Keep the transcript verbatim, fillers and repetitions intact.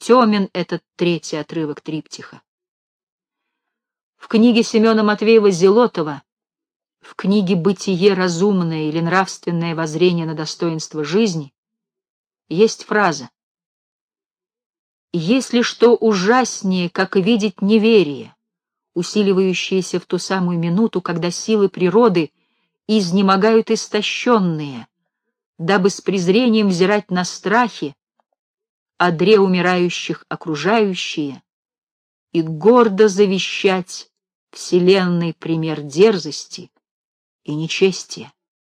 темен этот третий отрывок триптиха. В книге Семена Матвеева-Зелотова, в книге «Бытие разумное» или «Нравственное воззрение на достоинство жизни» есть фраза: «Если что ужаснее, как видеть неверие, усиливающееся в ту самую минуту, когда силы природы изнемогают истощенные, дабы с презрением взирать на страхи, одре умирающих окружающие, и гордо завещать вселенной пример дерзости и нечестия».